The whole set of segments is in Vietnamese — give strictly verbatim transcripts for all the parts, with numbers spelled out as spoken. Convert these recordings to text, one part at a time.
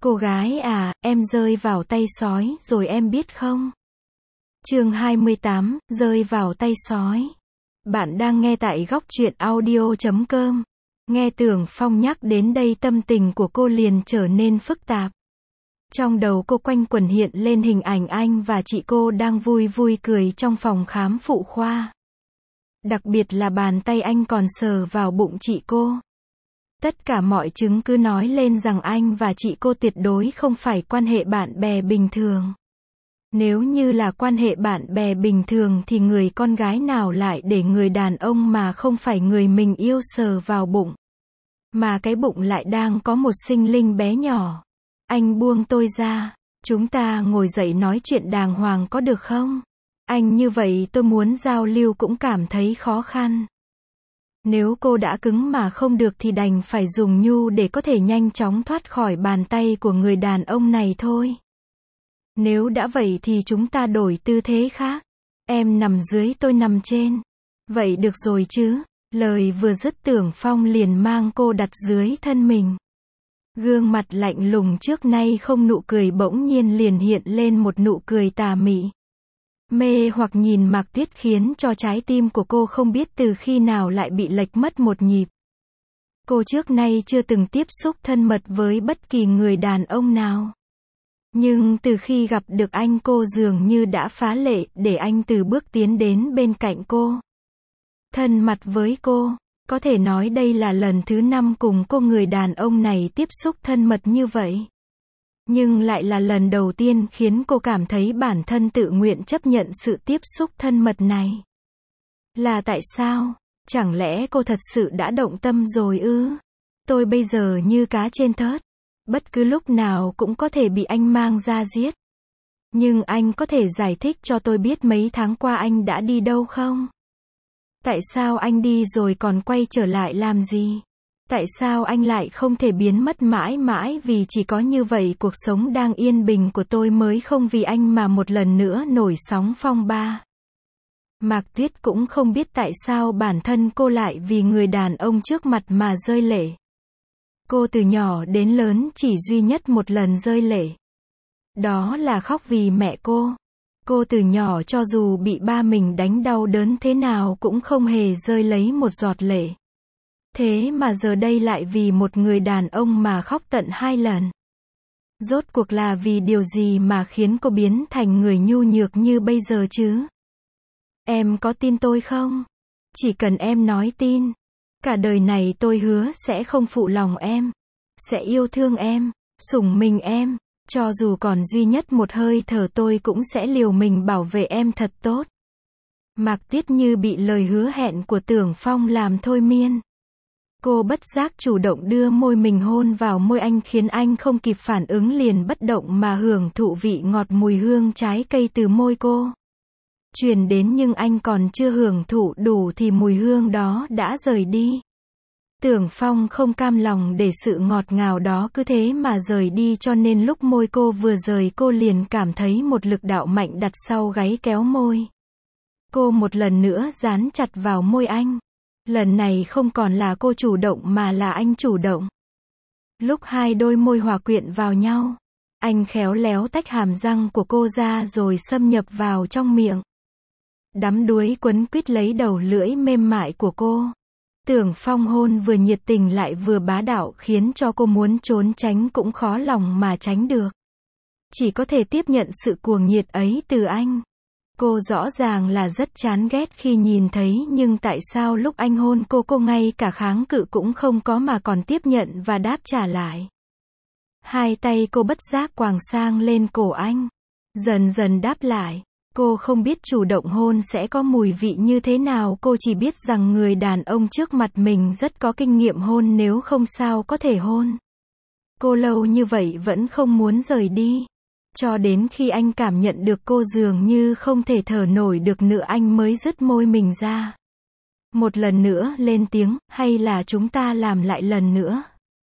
Cô gái à, em rơi vào tay sói rồi em biết không? Chương hai mươi tám, rơi vào tay sói. Bạn đang nghe tại góc truyện audio chấm com. Nghe Tưởng Phong nhắc đến đây tâm tình của cô liền trở nên phức tạp. Trong đầu cô quanh quẩn hiện lên hình ảnh anh và chị cô đang vui vui cười trong phòng khám phụ khoa. Đặc biệt là bàn tay anh còn sờ vào bụng chị cô. Tất cả mọi chứng cứ nói lên rằng anh và chị cô tuyệt đối không phải quan hệ bạn bè bình thường. Nếu như là quan hệ bạn bè bình thường thì người con gái nào lại để người đàn ông mà không phải người mình yêu sờ vào bụng. Mà cái bụng lại đang có một sinh linh bé nhỏ. Anh buông tôi ra, chúng ta ngồi dậy nói chuyện đàng hoàng có được không? Anh như vậy tôi muốn giao lưu cũng cảm thấy khó khăn. Nếu cô đã cứng mà không được thì đành phải dùng nhu để có thể nhanh chóng thoát khỏi bàn tay của người đàn ông này thôi. Nếu đã vậy thì chúng ta đổi tư thế khác. Em nằm dưới tôi nằm trên. Vậy được rồi chứ? Lời vừa dứt Tưởng Phong liền mang cô đặt dưới thân mình. Gương mặt lạnh lùng trước nay không nụ cười bỗng nhiên liền hiện lên một nụ cười tà mị. Mê hoặc nhìn Mạc Tuyết khiến cho trái tim của cô không biết từ khi nào lại bị lệch mất một nhịp. Cô trước nay chưa từng tiếp xúc thân mật với bất kỳ người đàn ông nào. Nhưng từ khi gặp được anh cô dường như đã phá lệ để anh từ bước tiến đến bên cạnh cô. Thân mật với cô, có thể nói đây là lần thứ năm cùng cô người đàn ông này tiếp xúc thân mật như vậy. Nhưng lại là lần đầu tiên khiến cô cảm thấy bản thân tự nguyện chấp nhận sự tiếp xúc thân mật này. Là tại sao? Chẳng lẽ cô thật sự đã động tâm rồi ư? Tôi bây giờ như cá trên thớt. Bất cứ lúc nào cũng có thể bị anh mang ra giết. Nhưng anh có thể giải thích cho tôi biết mấy tháng qua anh đã đi đâu không? Tại sao anh đi rồi còn quay trở lại làm gì? Tại sao anh lại không thể biến mất mãi mãi vì chỉ có như vậy cuộc sống đang yên bình của tôi mới không vì anh mà một lần nữa nổi sóng phong ba. Mạc Tuyết cũng không biết tại sao bản thân cô lại vì người đàn ông trước mặt mà rơi lệ. Cô từ nhỏ đến lớn chỉ duy nhất một lần rơi lệ. Đó là khóc vì mẹ cô. Cô từ nhỏ cho dù bị ba mình đánh đau đớn thế nào cũng không hề rơi lấy một giọt lệ. Thế mà giờ đây lại vì một người đàn ông mà khóc tận hai lần. Rốt cuộc là vì điều gì mà khiến cô biến thành người nhu nhược như bây giờ chứ? Em có tin tôi không? Chỉ cần em nói tin. Cả đời này tôi hứa sẽ không phụ lòng em. Sẽ yêu thương em, sủng mình em. Cho dù còn duy nhất một hơi thở tôi cũng sẽ liều mình bảo vệ em thật tốt. Mạc Tuyết như bị lời hứa hẹn của Tưởng Phong làm thôi miên. Cô bất giác chủ động đưa môi mình hôn vào môi anh khiến anh không kịp phản ứng liền bất động mà hưởng thụ vị ngọt mùi hương trái cây từ môi cô. Truyền đến nhưng anh còn chưa hưởng thụ đủ thì mùi hương đó đã rời đi. Tưởng Phong không cam lòng để sự ngọt ngào đó cứ thế mà rời đi cho nên lúc môi cô vừa rời cô liền cảm thấy một lực đạo mạnh đặt sau gáy kéo môi. Cô một lần nữa dán chặt vào môi anh. Lần này không còn là cô chủ động mà là anh chủ động. Lúc hai đôi môi hòa quyện vào nhau, anh khéo léo tách hàm răng của cô ra rồi xâm nhập vào trong miệng. Đắm đuối quấn quýt lấy đầu lưỡi mềm mại của cô. Tưởng Phong hôn vừa nhiệt tình lại vừa bá đạo khiến cho cô muốn trốn tránh cũng khó lòng mà tránh được. Chỉ có thể tiếp nhận sự cuồng nhiệt ấy từ anh. Cô rõ ràng là rất chán ghét khi nhìn thấy nhưng tại sao lúc anh hôn cô cô ngay cả kháng cự cũng không có mà còn tiếp nhận và đáp trả lại. Hai tay cô bất giác quàng sang lên cổ anh. Dần dần đáp lại. Cô không biết chủ động hôn sẽ có mùi vị như thế nào, cô chỉ biết rằng người đàn ông trước mặt mình rất có kinh nghiệm hôn nếu không sao có thể hôn. Cô lâu như vậy vẫn không muốn rời đi. Cho đến khi anh cảm nhận được cô dường như không thể thở nổi được nữa anh mới dứt môi mình ra. Một lần nữa lên tiếng, hay là chúng ta làm lại lần nữa.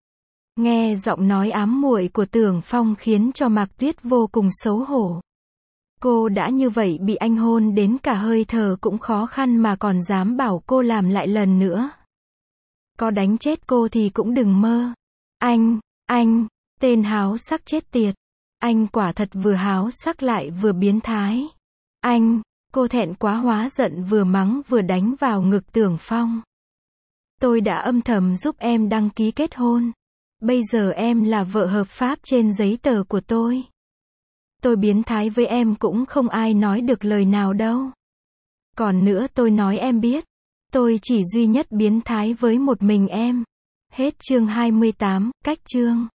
Nghe giọng nói ám muội của Tưởng Phong khiến cho Mạc Tuyết vô cùng xấu hổ. Cô đã như vậy bị anh hôn đến cả hơi thở cũng khó khăn mà còn dám bảo cô làm lại lần nữa. Có đánh chết cô thì cũng đừng mơ. Anh, anh, Tên háo sắc chết tiệt. Anh quả thật vừa háo sắc lại vừa biến thái. Anh, cô thẹn quá hóa giận vừa mắng vừa đánh vào ngực Tưởng Phong. Tôi đã âm thầm giúp em đăng ký kết hôn. Bây giờ em là vợ hợp pháp trên giấy tờ của tôi. Tôi biến thái với em cũng không ai nói được lời nào đâu. Còn nữa tôi nói em biết. Tôi chỉ duy nhất biến thái với một mình em. Hết chương hai mươi tám, cách chương.